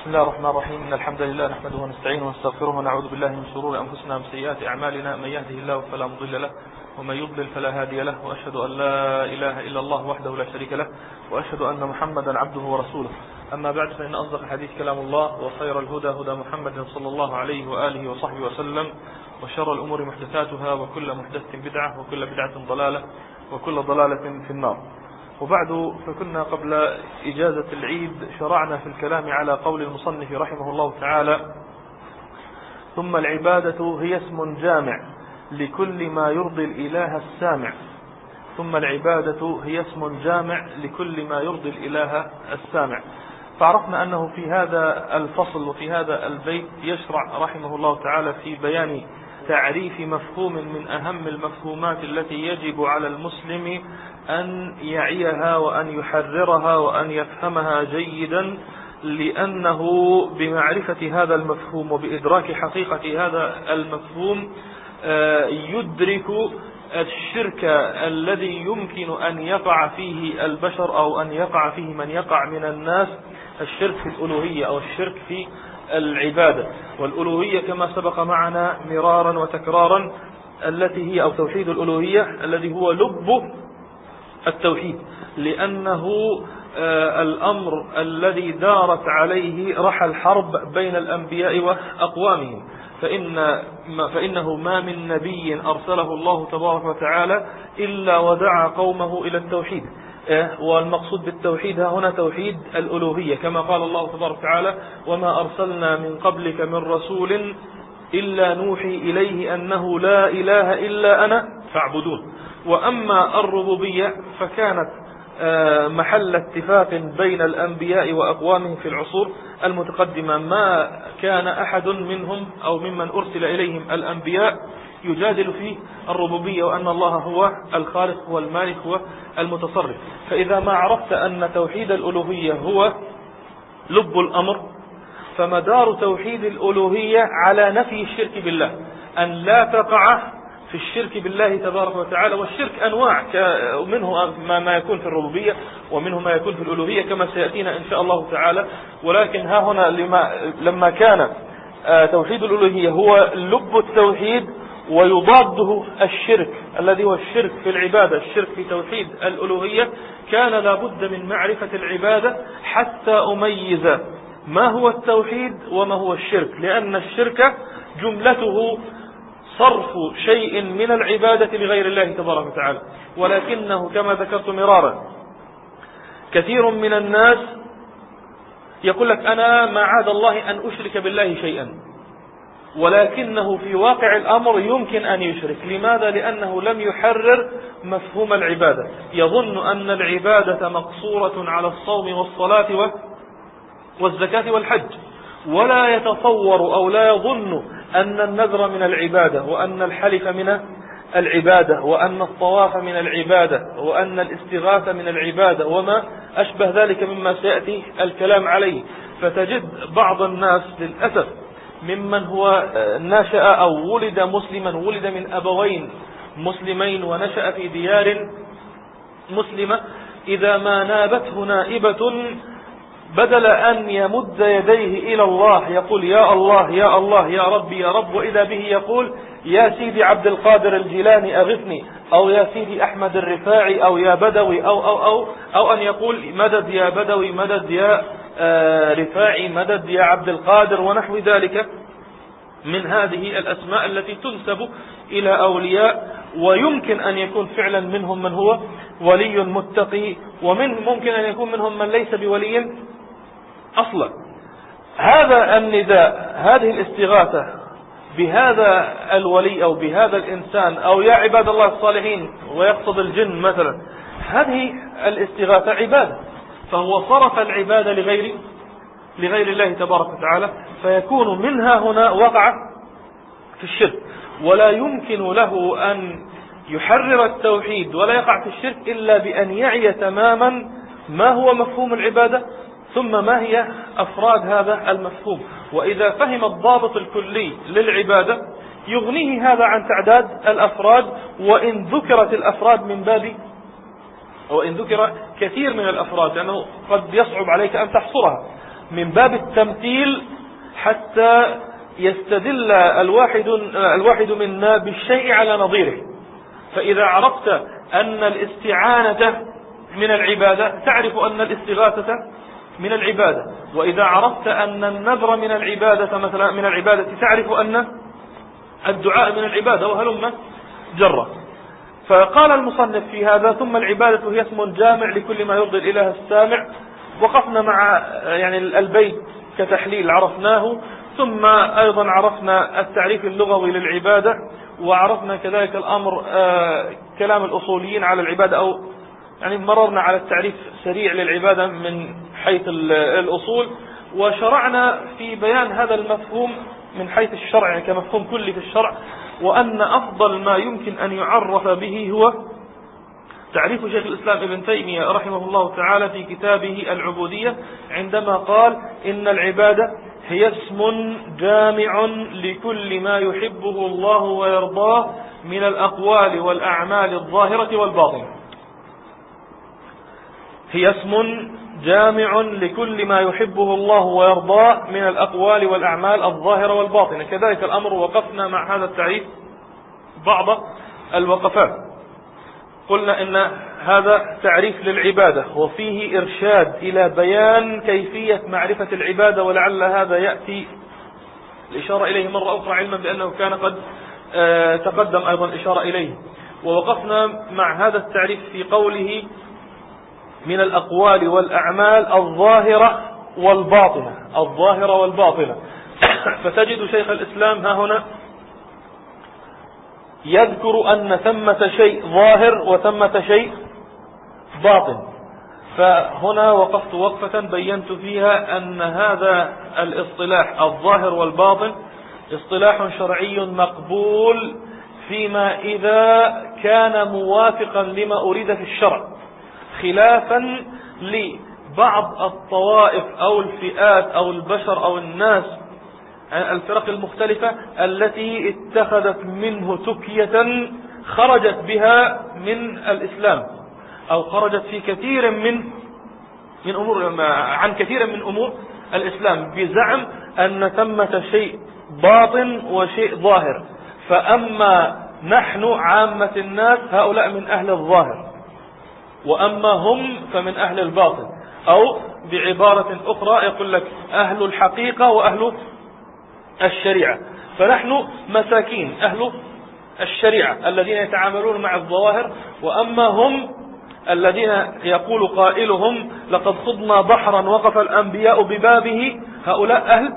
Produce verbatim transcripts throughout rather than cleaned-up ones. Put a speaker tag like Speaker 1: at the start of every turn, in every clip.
Speaker 1: بسم الله الرحمن الرحيم. إن الحمد لله نحمده ونستعينه ونستغفره ونعوذ بالله من شرور أنفسنا ومن سيئات أعمالنا. من يهده الله فلا مضل له ومن يضلل فلا هادي له، وأشهد أن لا إله إلا الله وحده لا شريك له، وأشهد أن محمدا عبده ورسوله. أما بعد، فإن أصدق الحديث كلام الله، وخير الهدى هدى محمد صلى الله عليه وآله وصحبه وسلم، وشر الأمور محدثاتها، وكل محدثة بدعة، وكل بدعة ضلالة، وكل ضلالة في النار. وبعد، فكنا قبل إجازة العيد شرعنا في الكلام على قول المصنف رحمه الله تعالى: ثم العبادة هي اسم جامع لكل ما يرضي الإله السامع. ثم العبادة هي اسم جامع لكل ما يرضي الإله السامع. فعرفنا أنه في هذا الفصل وفي هذا البيت يشرع رحمه الله تعالى في بيان تعريف مفهوم من أهم المفهومات التي يجب على المسلم أن يعيها وأن يحررها وأن يفهمها جيدا، لأنه بمعرفة هذا المفهوم وبإدراك حقيقة هذا المفهوم يدرك الشرك الذي يمكن أن يقع فيه البشر أو أن يقع فيه من يقع من الناس، الشرك في الألوهية أو الشرك في العبادة. والألوهية كما سبق معنا مرارا وتكرارا التي هي أو توحيد الألوهية الذي هو لب التوحيد، لأنه الأمر الذي دارت عليه رحى الحرب بين الأنبياء وأقوامهم. فإن فإنه ما من نبي أرسله الله تبارك وتعالى إلا ودعا قومه إلى التوحيد. والمقصود بالتوحيد هنا توحيد الألوهية، كما قال الله تبارك وتعالى: وما أرسلنا من قبلك من رسول إلا نوحي إليه أنه لا إله إلا أنا فاعبدون. وأما الربوبية فكانت محل اتفاق بين الأنبياء وأقوامهم في العصور المتقدمة. ما كان أحد منهم أو ممن أرسل إليهم الأنبياء يجادل في الربوبية، وأن الله هو الخالق هو المالك هو المتصرف. فإذا ما عرفت أن توحيد الألوهية هو لب الأمر، فمدار توحيد الألوهية على نفي الشرك بالله، أن لا تقع في الشرك بالله تبارك وتعالى. والشرك أنواع، منه ما يكون في الربوبية ومنه ما يكون في الألوهية كما سيأتينا إن شاء الله تعالى. ولكن ها هنا لما, لما كان توحيد الألوهية هو لب التوحيد ويضاده الشرك الذي هو الشرك في العبادة، الشرك في توحيد الألوهية، كان لابد من معرفة العبادة حتى أميز ما هو التوحيد وما هو الشرك، لأن الشرك جملته صرف شيء من العبادة لغير الله تبارك وتعالى. ولكنه كما ذكرت مرارا كثير من الناس يقول لك: أنا ما عاد الله أن أشرك بالله شيئا، ولكنه في واقع الأمر يمكن أن يشرك. لماذا؟ لأنه لم يحرر مفهوم العبادة. يظن أن العبادة مقصورة على الصوم والصلاة والزكاة والحج، ولا يتصور أو لا يظن أن النذر من العبادة، وأن الحلف من العبادة، وأن الطواف من العبادة، وأن الاستغاثة من العبادة، وما أشبه ذلك مما سيأتي الكلام عليه. فتجد بعض الناس للأسف ممن هو نشأ أو ولد مسلما، ولد من أبوين مسلمين ونشأ في ديار مسلمة، إذا ما نابته نائبة بدل أن يمد يديه إلى الله يقول: يا الله يا الله يا ربي يا رب، وإذا به يقول: يا سيدي عبد القادر الجيلاني أغثني، أو يا سيدي أحمد الرفاعي، أو يا بدوي، أو, أو, أو, أو أن يقول: مدد يا بدوي، مدد يا رفاعي، مدد يا عبد القادر، ونحو ذلك من هذه الأسماء التي تنسب إلى أولياء. ويمكن أن يكون فعلا منهم من هو ولي متقي، ومن ممكن أن يكون منهم من ليس بولي أصلا. هذا النداء، هذه الاستغاثة بهذا الولي أو بهذا الإنسان، أو يا عباد الله الصالحين، ويقصد الجن مثلا، هذه الاستغاثة عبادة، فهو صرف العبادة لغير لغير الله تبارك وتعالى، فيكون منها هنا وقع في الشرك. ولا يمكن له أن يحرر التوحيد ولا يقع في الشرك إلا بأن يعي تماما ما هو مفهوم العبادة، ثم ما هي أفراد هذا المفهوم. وإذا فهم الضابط الكلي للعبادة يغنيه هذا عن تعداد الأفراد، وإن ذكرت الأفراد من باب وإن ذكر كثير من الأفراد، لأنه قد يصعب عليك أن تحصرها. من باب التمثيل حتى يستدل الواحد الواحد منا بالشيء على نظيره. فإذا عرفت أن الاستعانة من العبادة تعرف أن الاستغاثة من العبادة، وإذا عرفت أن النذر من العبادة مثلا من العبادة تعرف أن الدعاء من العبادة، وهلم جرة. فقال المصنف في هذا: ثم العبادة هي اسم جامع لكل ما يرضي الإله السامع. وقفنا مع يعني البيت كتحليل عرفناه، ثم أيضا عرفنا التعريف اللغوي للعبادة، وعرفنا كذلك الأمر آه كلام الأصوليين على العبادة، أو يعني مررنا على التعريف سريع للعبادة من حيث الأصول، وشرعنا في بيان هذا المفهوم من حيث الشرع يعني كمفهوم كلي في الشرع، وأن أفضل ما يمكن أن يعرف به هو تعريف شيخ الإسلام ابن تيمية رحمه الله تعالى في كتابه العبودية، عندما قال: إن العبادة هي اسم جامع لكل ما يحبه الله ويرضاه من الأقوال والأعمال الظاهرة والباطنة. هي اسم جامع لكل ما يحبه الله ويرضاه من الأقوال والأعمال الظاهرة والباطنة. كذلك الأمر وقفنا مع هذا التعريف بعض الوقفات. قلنا إن هذا تعريف للعبادة وفيه إرشاد إلى بيان كيفية معرفة العبادة، ولعل هذا يأتي الإشارة إليه مرة أخرى، علما بأنه كان قد تقدم أيضا الإشارة إليه. ووقفنا مع هذا التعريف في قوله: من الأقوال والأعمال الظاهرة والباطنة، الظاهرة والباطنة. فتجد شيخ الإسلام ها هنا يذكر أن ثمة شيء ظاهر وثمة شيء باطن. فهنا وقفت وقفة بينت فيها أن هذا الاصطلاح الظاهر والباطن اصطلاح شرعي مقبول فيما إذا كان موافقا لما أريد في الشرع، خلافا لبعض الطوائف أو الفئات أو البشر أو الناس الفرق المختلفة التي اتخذت منه تكية خرجت بها من الإسلام، أو خرجت في كثير من من أمور عن كثير من أمور الإسلام بزعم أن ثمة شيء باطن وشيء ظاهر. فأما نحن عامة الناس هؤلاء من أهل الظاهر، وأما هم فمن أهل الباطن، أو بعبارة أخرى يقول لك أهل الحقيقة وأهل الشريعة. فنحن مساكين أهل الشريعة الذين يتعاملون مع الظواهر، وأما هم الذين يقول قائلهم: لقد خضنا بحرا وقف الأنبياء ببابه، هؤلاء أهل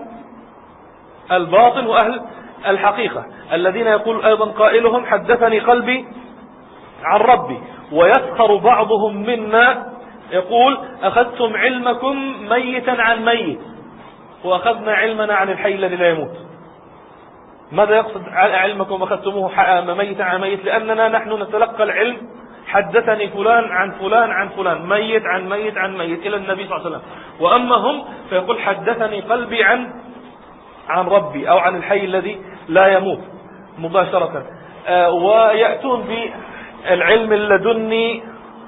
Speaker 1: الباطن وأهل الحقيقة، الذين يقول أيضا قائلهم: حدثني قلبي عن ربي. ويسخر بعضهم منا يقول: أخذتم علمكم ميتا عن ميت، وأخذنا علمنا عن الحي الذي لا يموت. ماذا يقصد علمكم أخذتموه ميتا عن ميت؟ لأننا نحن نتلقى العلم حدثني فلان عن فلان عن فلان، ميت عن ميت عن ميت إلى النبي صلى الله عليه وسلم. وأما هم فيقول: حدثني قلبي عن عن ربي، أو عن الحي الذي لا يموت مباشرة. آه ويأتون بالعلم اللدني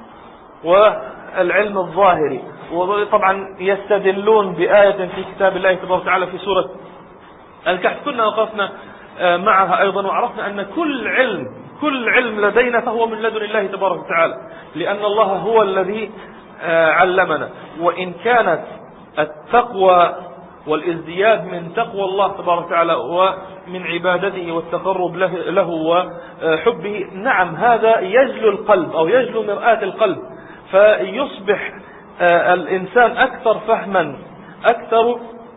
Speaker 1: والعلم الظاهري، وطبعا يستدلون بآية في كتاب الله تبارك وتعالى في سورة الكهف. كنا وقفنا معها أيضا، وعرفنا أن كل علم كل علم لدينا فهو من لدن الله تبارك وتعالى، لأن الله هو الذي علمنا. وإن كانت التقوى والازدياد من تقوى الله تبارك وتعالى ومن عبادته والتقرب له وحبه، نعم هذا يجلو القلب أو يجلو مرآة القلب، فيصبح الإنسان أكثر فهما، أكثر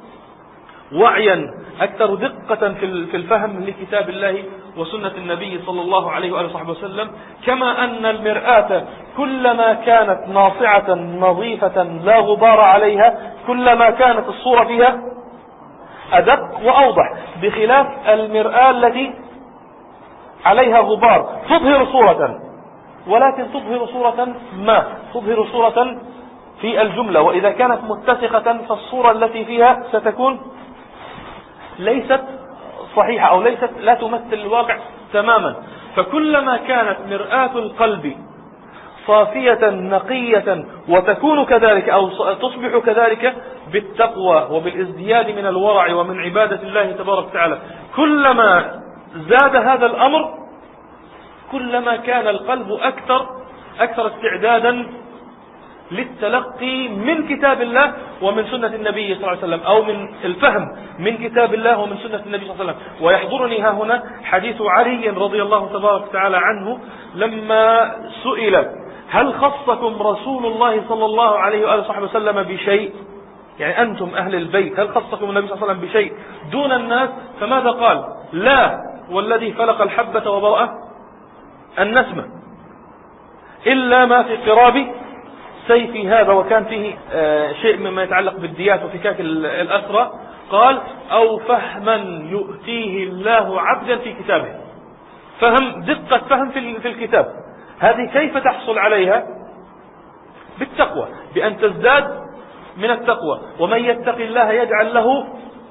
Speaker 1: وعيا، أكثر دقة في الفهم لكتاب الله وسنة النبي صلى الله عليه وآله وصحبه وسلم. كما أن المرآة كلما كانت ناصعة نظيفة لا غبار عليها كلما كانت الصورة فيها أدق وأوضح، بخلاف المرآة التي عليها غبار تظهر صورة، ولكن تظهر صورة ما تظهر صورة في الجملة، وإذا كانت متسخة فالصورة التي فيها ستكون ليست صحيحة أو ليست لا تمثل الواقع تماما. فكلما كانت مرآة القلب صافية نقية، وتكون كذلك أو تصبح كذلك بالتقوى وبالازدياد من الورع ومن عبادة الله تبارك وتعالى. كلما زاد هذا الأمر كلما كان القلب أكثر أكثر استعدادا للتلقي من كتاب الله ومن سنة النبي صلى الله عليه وسلم، أو من الفهم من كتاب الله ومن سنة النبي صلى الله عليه وسلم. ويحضرني ها هنا حديث علي رضي الله تبارك وتعالى عنه لما سئل هل خصكم رسول الله صلى الله عليه وآله وصحبه وسلم بشيء، يعني أنتم أهل البيت هل خصكم النبي صلى الله عليه وسلم بشيء دون الناس؟ فماذا قال؟ لا والذي فلق الحبة وبرأ النسمة إلا ما في قراب سيفي هذا، وكان فيه شيء مما يتعلق بالديات وفكاك الأسرى. قال أو فهما يؤتيه الله عبدا في كتابه، فهم دقة فهم في الكتاب. هذه كيف تحصل عليها؟ بالتقوى، بأن تزداد من التقوى. ومن يتق الله يجعل له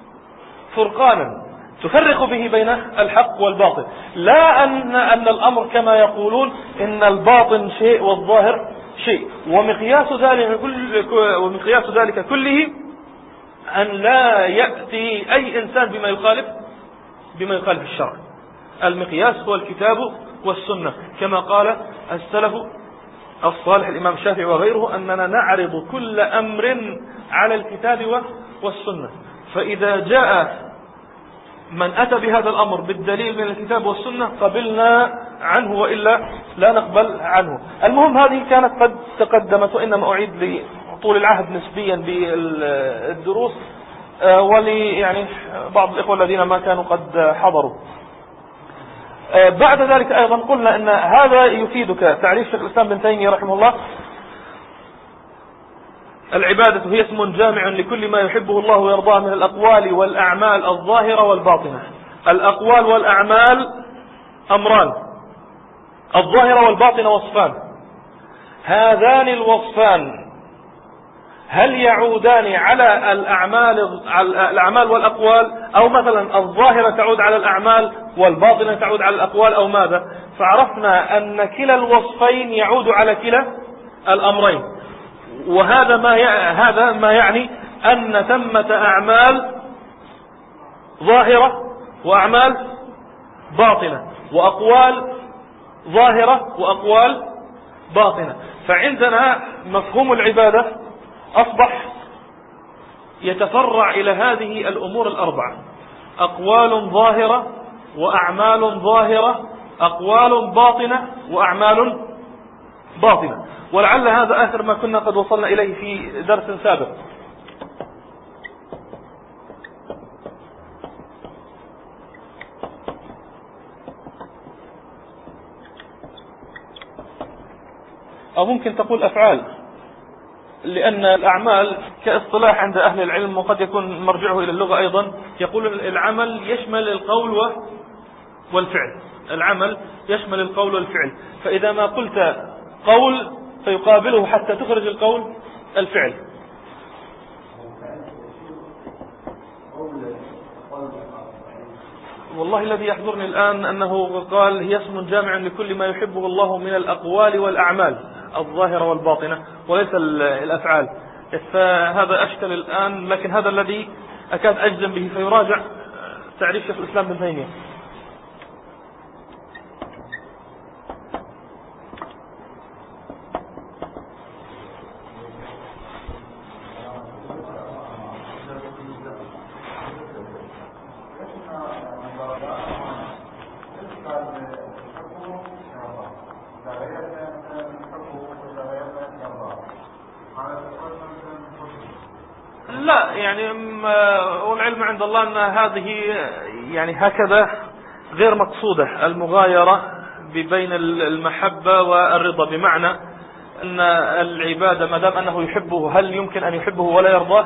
Speaker 1: فرقانا تفرق به بين الحق والباطل. لا أن, أن الأمر كما يقولون إن الباطن شيء والظاهر شيء. ومقياس ذلك, كل ومقياس ذلك كله أن لا يأتي أي إنسان بما يخالف بما يخالف الشرع. المقياس هو الكتاب والسنة، كما قال السلف الصالح الإمام الشافعي وغيره أننا نعرض كل أمر على الكتاب والسنة. فإذا جاء من أتى بهذا الأمر بالدليل من الكتاب والسنة قبلنا عنه، وإلا لا نقبل عنه. المهم هذه كانت قد تقدمت، وإنما أعيد لطول العهد نسبيا بالدروس ولي يعني بعض الإخوة الذين ما كانوا قد حضروا. بعد ذلك أيضا قلنا أن هذا يفيدك تعريف شيخ الإسلام بن تيمية رحمه الله: العبادة هي اسم جامع لكل ما يحبه الله ويرضاه من الأقوال والأعمال الظاهرة والباطنة. الأقوال والأعمال أمران، الظاهرة والباطنة وصفان. هذان الوصفان هل يعودان على الأعمال الأعمال والأقوال، أو مثلا الظاهرة تعود على الأعمال والباطنة تعود على الأقوال، أو ماذا؟ فعرفنا أن كلا الوصفين يعود على كلا الأمرين. وهذا ما هذا ما يعني أن ثمة أعمال ظاهرة وأعمال باطنة، وأقوال ظاهرة وأقوال باطنة. فعندنا مفهوم العبادة أصبح يتفرع إلى هذه الأمور الأربعة: أقوال ظاهرة وأعمال ظاهرة، أقوال باطنة وأعمال باطنة. ولعل هذا آخر ما كنا قد وصلنا إليه في درس سابق. أو ممكن تقول أفعال، لأن الأعمال كاصطلاح عند أهل العلم وقد يكون مرجعه إلى اللغة أيضا، يقول العمل يشمل القول والفعل. العمل يشمل القول والفعل، فإذا ما قلت قول فيقابله حتى تخرج القول الفعل. والله الذي يحضرني الآن أنه قال هي اسم جامع لكل ما يحبه الله من الأقوال والأعمال الظاهرة والباطنة، وليس الأفعال. فهذا أشكل الآن، لكن هذا الذي أكاد أجزم به، فيراجع تعريف شيخ الإسلام بن تيمية. لا يعني والعلم عند الله أن هذه يعني هكذا غير مقصودة المغايرة بين المحبة والرضا، بمعنى أن العبادة ما دام أنه يحبه هل يمكن أن يحبه ولا يرضاه؟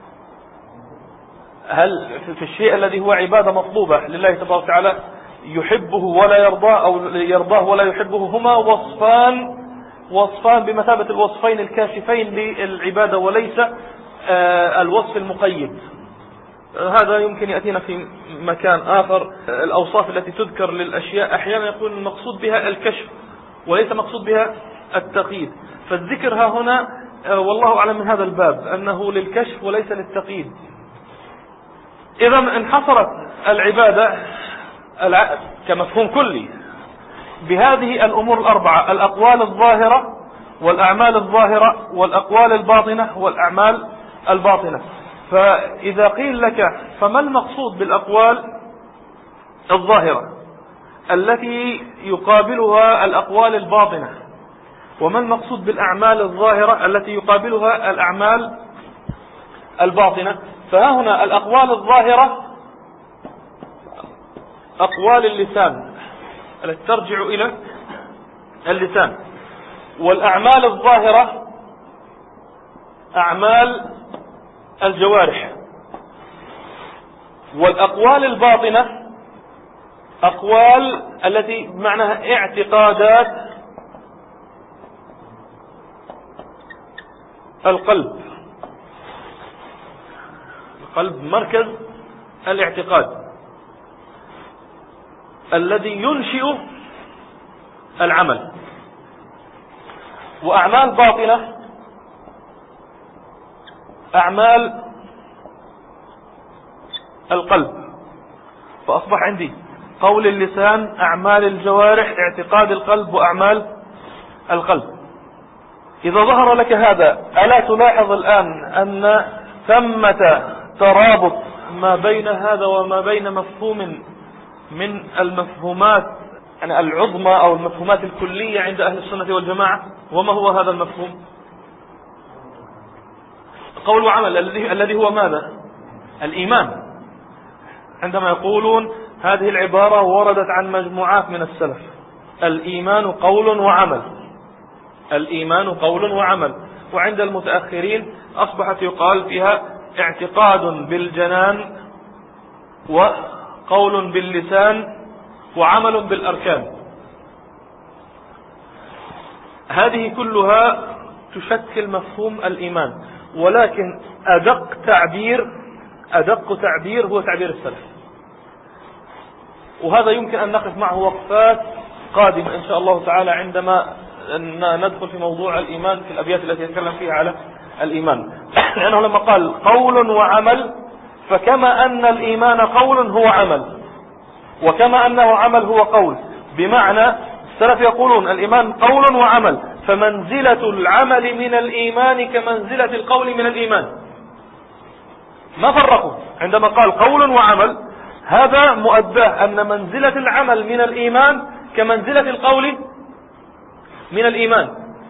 Speaker 1: هل في الشيء الذي هو عبادة مطلوبة لله تبارك وتعالى يحبه ولا يرضاه، أو يرضاه ولا يحبه؟ هما وصفان وصفان بمثابة الوصفين الكاشفين للعبادة، وليس الوصف المقيد. هذا يمكن يأتينا في مكان آخر. الأوصاف التي تذكر للأشياء أحيانا يكون المقصود بها الكشف وليس مقصود بها التقييد. فالذكر ها هنا والله أعلم من هذا الباب أنه للكشف وليس للتقييد. إذا انحصرت العبادة كمفهوم كلي بهذه الأمور الأربعة: الأقوال الظاهرة والأعمال الظاهرة والأقوال الباطنة والأعمال الباطنة. فإذا قيل لك فما المقصود بالأقوال الظاهرة التي يقابلها الأقوال الباطنة، وما المقصود بالأعمال الظاهرة التي يقابلها الأعمال الباطنة؟ فها هنا الأقوال الظاهرة أقوال اللسان التي ترجع إلى اللسان، والأعمال الظاهرة أعمال الجوارح، والأقوال الباطنة أقوال التي معناها اعتقادات القلب. القلب مركز الاعتقاد الذي ينشئ العمل. وأعمال باطنة أعمال القلب. فأصبح عندي قول اللسان، أعمال الجوارح، اعتقاد القلب، وأعمال القلب. إذا ظهر لك هذا ألا تلاحظ الآن أن ثمة ترابط ما بين هذا وما بين مفهوم من المفهومات يعني العظمى أو المفهومات الكلية عند أهل السنة والجماعة؟ وما هو هذا المفهوم؟ قول وعمل الذي الذي هو ماذا؟ الإيمان. عندما يقولون هذه العبارة وردت عن مجموعات من السلف: الإيمان قول وعمل، الإيمان قول وعمل. وعند المتأخرين أصبحت يقال فيها اعتقاد بالجنان وقول باللسان وعمل بالأركان. هذه كلها تشكل مفهوم الإيمان، ولكن أدق تعبير أدق تعبير هو تعبير السلف. وهذا يمكن أن نقف معه وقفات قادمة إن شاء الله تعالى عندما ندخل في موضوع الإيمان في الأبيات التي يتكلم فيها على الإيمان. لأنه لما قال قول وعمل، فكما أن الإيمان قول هو عمل، وكما أنه عمل هو قول. بمعنى السلف يقولون الإيمان قول وعمل، فمنزلة العمل من الإيمان كمنزلة القول من الإيمان. ما فرقوا عندما قال قول وعمل، هذا مؤداه أن منزلة العمل من الإيمان كمنزلة القول من الإيمان.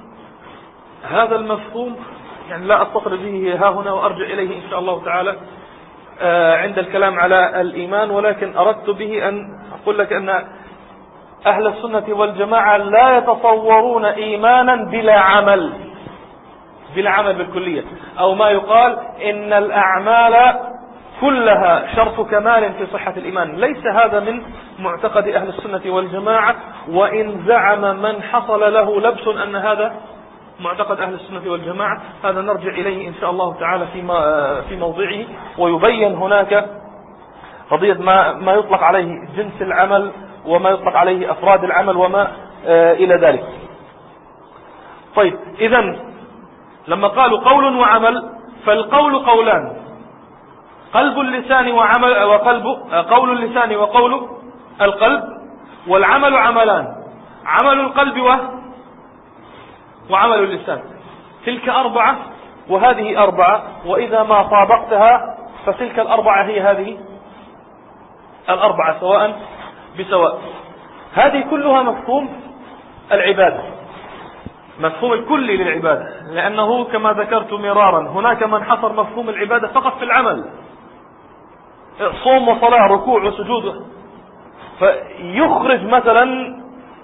Speaker 1: هذا المفهوم يعني لا أستطرد به ها هنا، وأرجع إليه إن شاء الله تعالى عند الكلام على الإيمان. ولكن أردت به أن أقول لك أن أهل السنة والجماعة لا يتصورون إيمانا بلا عمل، بلا عمل بالكلية، أو ما يقال إن الأعمال كلها شرط كمال في صحة الإيمان. ليس هذا من معتقد أهل السنة والجماعة، وإن زعم من حصل له لبس أن هذا معتقد أهل السنة والجماعة، هذا نرجع إليه إن شاء الله تعالى في في موضعه، ويبين هناك قضية ما ما يطلق عليه جنس العمل، وما يطلق عليه أفراد العمل، وما إلى ذلك. طيب، إذن لما قالوا قول وعمل، فالقول قولان: قلب اللسان وعمل وقلب قول اللسان وقول القلب، والعمل عملان: عمل القلب و وعمل اللسان. تلك أربعة وهذه أربعة، وإذا ما طابقتها فتلك الأربعة هي هذه الأربعة سواء بسواء. هذه كلها مفهوم العبادة، مفهوم الكلي للعبادة، لأنه كما ذكرت مرارا هناك من حصر مفهوم العبادة فقط في العمل: صوم وصلاة، ركوع وسجود، فيخرج مثلا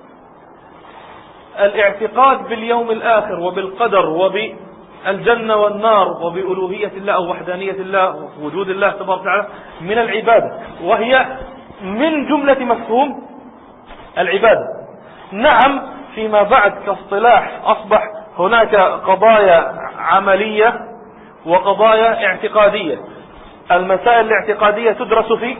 Speaker 1: الاعتقاد باليوم الآخر وبالقدر وبالجنة والنار وبألوهية الله أو وحدانية الله ووجود الله تبارك وتعالى من العبادة، وهي من جملة مفهوم العبادة. نعم، فيما بعد كاصطلاح أصبح هناك قضايا عملية وقضايا اعتقادية. المسائل الاعتقادية تدرس في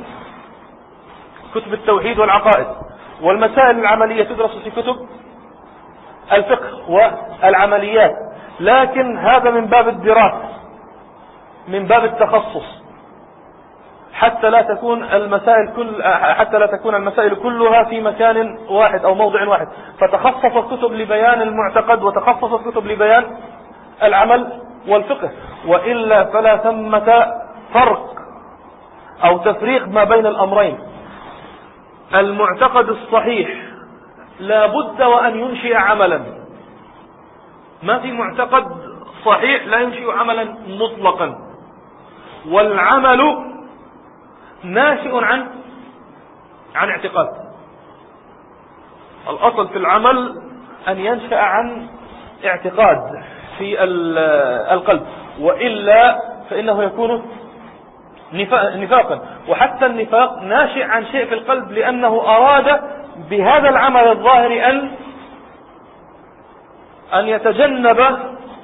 Speaker 1: كتب التوحيد والعقائد، والمسائل العملية تدرس في كتب الفقه والعمليات، لكن هذا من باب الدراسة، من باب التخصص، حتى لا تكون المسائل كل حتى لا تكون المسائل كلها في مكان واحد أو موضع واحد. فتخصص كتب لبيان المعتقد وتخصص كتب لبيان العمل والفقه، وإلا فلا ثمة فرق أو تفريق ما بين الأمرين. المعتقد الصحيح لا بد وأن ينشئ عملا، ما في معتقد صحيح لا ينشئ عملا مطلقا، والعمل ناشئ عن عن اعتقاد. الأصل في العمل أن ينشأ عن اعتقاد في القلب، وإلا فإنه يكون نفاقا. وحتى النفاق ناشئ عن شيء في القلب، لأنه أراد بهذا العمل الظاهر أن أن يتجنب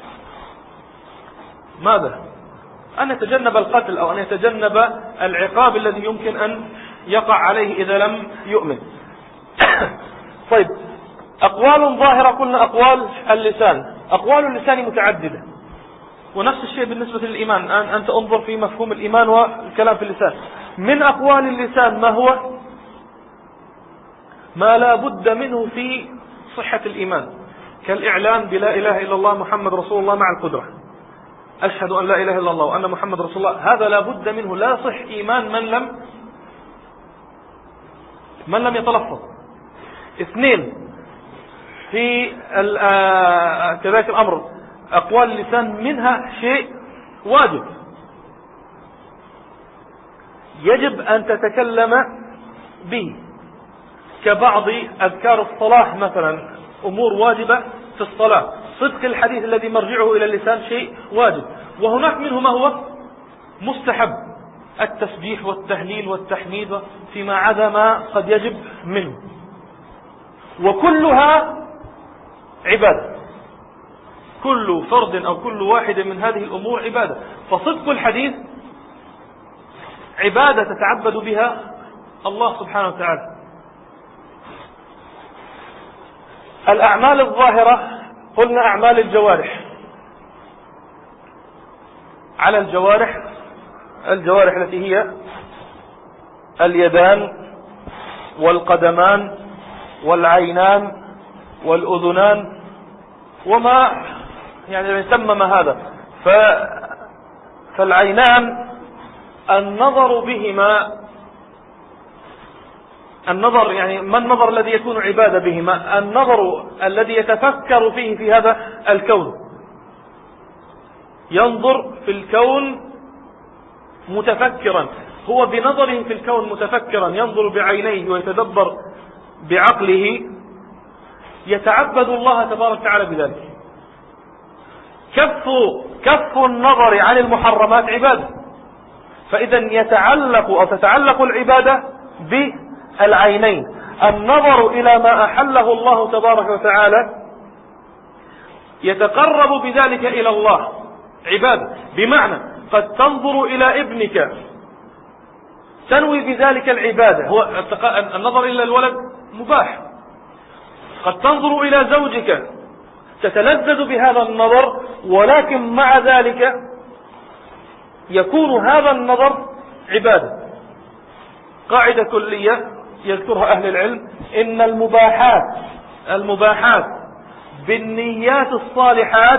Speaker 1: ماذا؟ أن يتجنب القتل، أو أن يتجنب العقاب الذي يمكن أن يقع عليه إذا لم يؤمن. طيب، أقوال ظاهرة قلنا أقوال اللسان. أقوال اللسان متعددة، ونفس الشيء بالنسبة للإيمان. أنت انظر في مفهوم الإيمان والكلام في اللسان. من أقوال اللسان ما هو ما لا بد منه في صحة الإيمان، كالإعلان بلا إله إلا الله محمد رسول الله مع القدرة، أشهد أن لا إله إلا الله وأن محمد رسول الله. هذا لا بد منه، لا صح إيمان من لم من لم يتلفظ. اثنين، في كذلك الأمر أقوال اللسان منها شيء واجب، يجب أن تتكلم به، كبعض أذكار الصلاة مثلا، أمور واجبة في الصلاة. صدق الحديث الذي مرجعه إلى اللسان شيء واجب. وهناك منه ما هو مستحب، التسبيح والتهليل والتحميد، فيما عدا ما قد يجب منه، وكلها عبادة. كل فرد أو كل واحد من هذه الأمور عبادة. فصدق الحديث عبادة تتعبد بها الله سبحانه وتعالى. الأعمال الظاهرة قلنا أعمال الجوارح. على الجوارح الجوارح التي هي اليدان والقدمان والعينان والأذنان وما يعني يسمى ما هذا. ف... فالعينان النظر بهما، النظر يعني ما النظر الذي يكون عبادة بهما؟ النظر الذي يتفكر فيه في هذا الكون، ينظر في الكون متفكرا، هو بنظره في الكون متفكرا، ينظر بعينيه ويتدبر بعقله، يتعبد الله تبارك وتعالى بذلك. كف كف النظر عن المحرمات عبادة. فإذا يتعلق أو تتعلق العبادة بالعينين. النظر إلى ما أحله الله تبارك وتعالى يتقرب بذلك إلى الله عبادة. بمعنى قد تنظر إلى ابنك تنوي بذلك العبادة، هو النظر إلى الولد مباح. قد تنظر إلى زوجك تتلذذ بهذا النظر، ولكن مع ذلك يكون هذا النظر عبادة. قاعدة كلية يذكرها أهل العلم: إن المباحات المباحات بالنيات الصالحات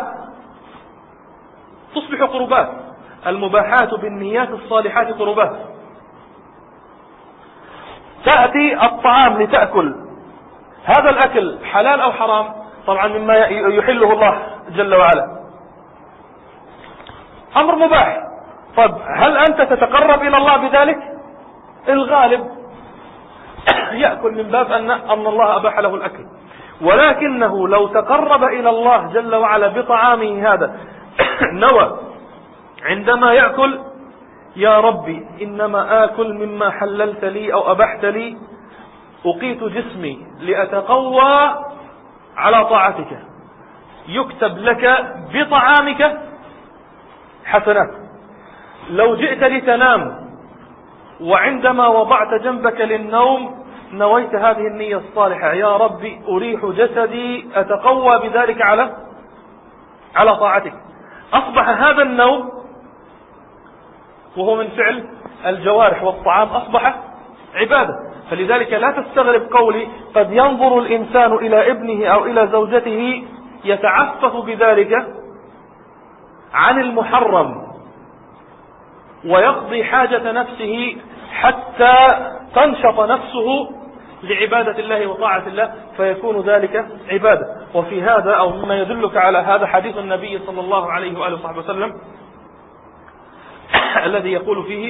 Speaker 1: تصبح قربات. المباحات بالنيات الصالحات قربات. تأتي الطعام لتأكل، هذا الأكل حلال أو حرام؟ طبعا مما يحله الله جل وعلا، أمر مباح. طب هل أنت تتقرب إلى الله بذلك؟ الغالب يأكل من باب أن أن الله أباح له الأكل، ولكنه لو تقرب إلى الله جل وعلا بطعامه هذا نوى عندما يأكل: يا ربي إنما آكل مما حللت لي أو أبحت لي، أقيت جسمي لأتقوى على طاعتك، يكتب لك بطعامك حسنات. لو جئت لتنام وعندما وضعت جنبك للنوم نويت هذه النية الصالحة، يا ربي أريح جسدي أتقوى بذلك على على طاعتك، أصبح هذا النوم وهو من فعل الجوارح والطعام أصبح عبادة. فلذلك لا تستغرب قولي قد ينظر الإنسان إلى ابنه أو إلى زوجته يتعفف بذلك عن المحرم ويقضي حاجة نفسه حتى تنشط نفسه لعبادة الله وطاعة الله، فيكون ذلك عبادة. وفي هذا أو مما يدلك على هذا حديث النبي صلى الله عليه وآله وصحبه وسلم الذي يقول فيه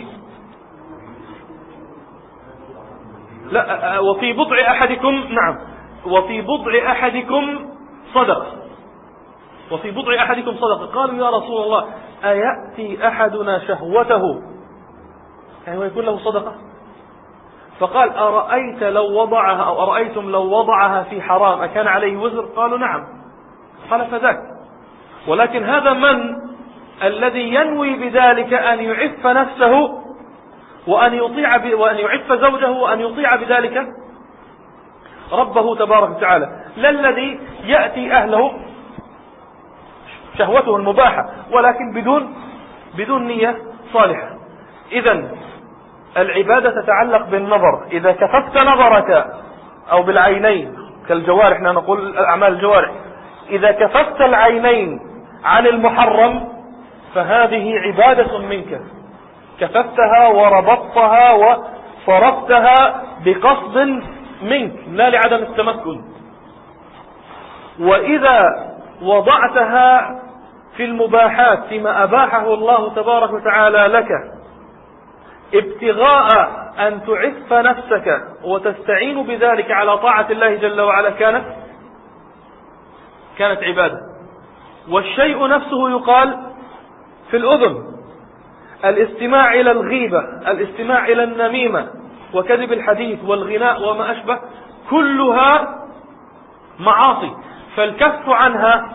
Speaker 1: لا وفي بضع أحدكم نعم وفي بضع أحدكم صدقة وفي بضع أحدكم صدقة قالوا يا رسول الله أيأتي أحدنا شهوته يعني ويكون له صدقة؟ فقال أرأيت لو وضعها أو أرأيتم لو وضعها في حرام أكان عليه وزر؟ قالوا نعم. قال فذاك. ولكن هذا من الذي ينوي بذلك أن يعف نفسه وأن يطيع ب... وأن يعف زوجه وأن يطيع بذلك ربه تبارك وتعالى، لا الذي يأتي أهله شهوته المباحة ولكن بدون بدون نية صالحة. إذن العبادة تتعلق بالنظر. إذا كففت نظرك أو بالعينين كالجوارح، نحن نقول أعمال الجوارح، إذا كففت العينين عن المحرم فهذه عبادة منك، كففتها وربطتها وصرفتها بقصد منك لا لعدم التمكن. وإذا وضعتها في المباحات فيما أباحه الله تبارك وتعالى لك ابتغاء أن تعف نفسك وتستعين بذلك على طاعة الله جل وعلا كانت كانت عبادة. والشيء نفسه يقال في الأذن، الاستماع إلى الغيبة، الاستماع إلى النميمة وكذب الحديث والغناء وما أشبه، كلها معاصي. فالكف عنها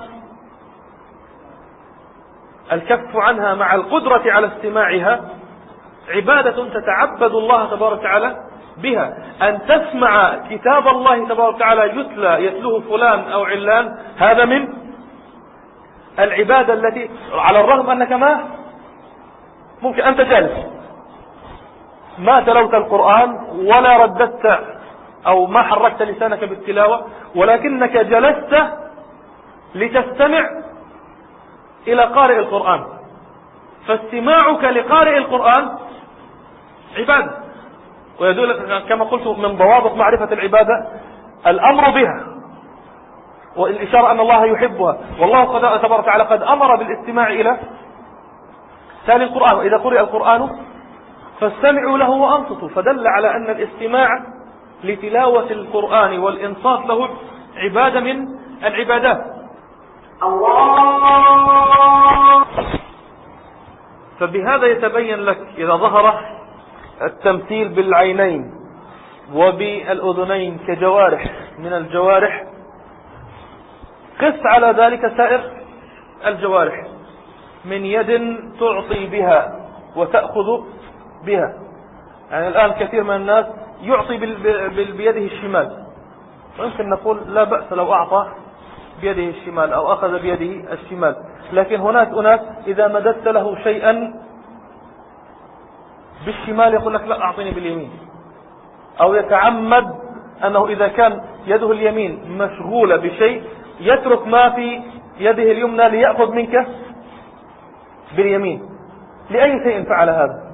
Speaker 1: الكف عنها مع القدرة على استماعها عبادة تتعبد الله تبارك وتعالى بها. أن تسمع كتاب الله تبارك وتعالى يتلى يتلوه فلان أو علان، هذا من العبادة التي على الرغم أنك ما ممكن أنت جالس ما تلوت القرآن ولا رددت أو ما حركت لسانك بالتلاوة، ولكنك جلست لتستمع إلى قارئ القرآن، فاستماعك لقارئ القرآن عبادة. ويدل كما قلت من ضوابط معرفة العبادة الأمر بها والإشارة أن الله يحبها. والله تبارك وتعالى قد أمر بالاستماع إلى تالي القرآن، وإذا قرئ القرآن فاستمعوا له وأنصتوا، فدل على أن الاستماع لتلاوة القرآن والإنصات له عبادة من العبادات. الله. فبهذا يتبين لك إذا ظهر التمثيل بالعينين وبالأذنين كجوارح من الجوارح، قس على ذلك سائر الجوارح من يد تعطي بها وتأخذ بها. يعني الآن كثير من الناس يعطي بيده الشمال، ويمكن نقول لا بأس لو أعطى بيده الشمال أو أخذ بيده الشمال، لكن هناك أناس إذا مددت له شيئا بالشمال يقول لك لا أعطيني باليمين، أو يتعمد أنه إذا كان يده اليمين مشغولة بشيء يترك ما في يده اليمنى ليأخذ منك باليمين. لأي شيء فعل هذا؟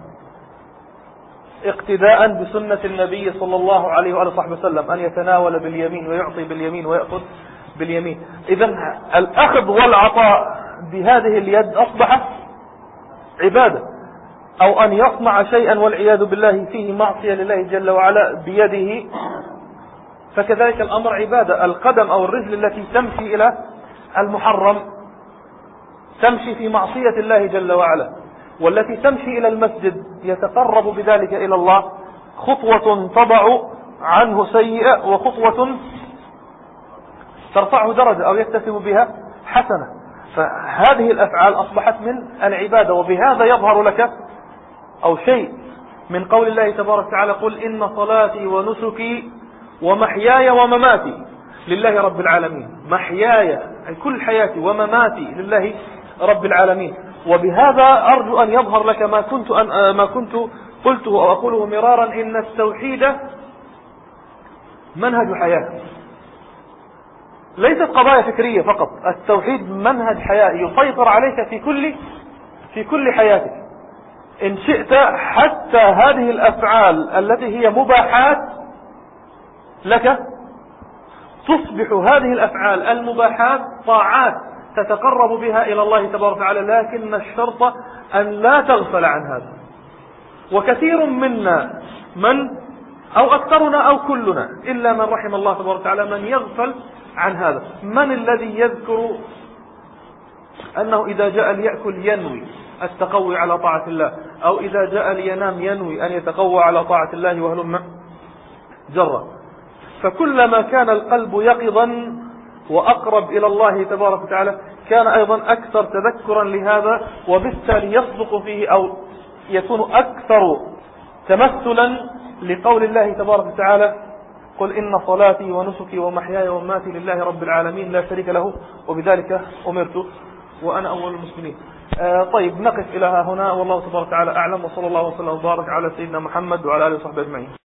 Speaker 1: اقتداء بسنة النبي صلى الله عليه وآله وصحبه وسلم أن يتناول باليمين ويعطي باليمين ويأخذ باليمين. إذن الأخذ والعطاء بهذه اليد أصبح عبادة. أو أن يصنع شيئا والعياذ بالله فيه معصية لله جل وعلا بيده، فكذلك الأمر عبادة. القدم أو الرجل التي تمشي إلى المحرم تمشي في معصية الله جل وعلا، والتي تمشي إلى المسجد يتقرب بذلك إلى الله خطوة تضع عنه سيئة وخطوة ترفعه درجة أو يكتسب بها حسنة. فهذه الأفعال أصبحت من العبادة. وبهذا يظهر لك أو شيء من قول الله تبارك وتعالى قل إن صلاتي ونسكي ومحياي ومماتي لله رب العالمين. محياي أي كل حياتي ومماتي لله رب العالمين. وبهذا أرجو أن يظهر لك ما كنت أن ما كنت قلته أو أقوله مرارا، إن التوحيد منهج حياة، ليست قضايا فكرية فقط. التوحيد منهج حياة يسيطر عليك في كل في كل حياتك إن شئت. حتى هذه الأفعال التي هي مباحات لك تصبح هذه الأفعال المباحات طاعات تتقرب بها إلى الله تبارك وتعالى، لكن الشرط أن لا تغفل عن هذا. وكثير منا من أو أكثرنا أو كلنا إلا من رحم الله تبارك وتعالى من يغفل عن هذا. من الذي يذكر أنه إذا جاء ليأكل ينوي التقوي على طاعة الله، أو إذا جاء لينام ينوي أن يتقوى على طاعة الله وهلم جرا؟ فكلما كان القلب يقظا وأقرب إلى الله تبارك وتعالى كان أيضا أكثر تذكرا لهذا، وبالتالي يصدق فيه أو يكون أكثر تمثلا لقول الله تبارك وتعالى: قل إن صلاتي ونسكي ومحياي ومماتي لله رب العالمين لا شريك له وبذلك أمرت وأنا أول المسلمين. آه طيب، نقف إلى هنا، والله تبارك وتعالى أعلم، وصلى الله وسلم وبارك على سيدنا محمد وعلى آله وصحبه أجمعين.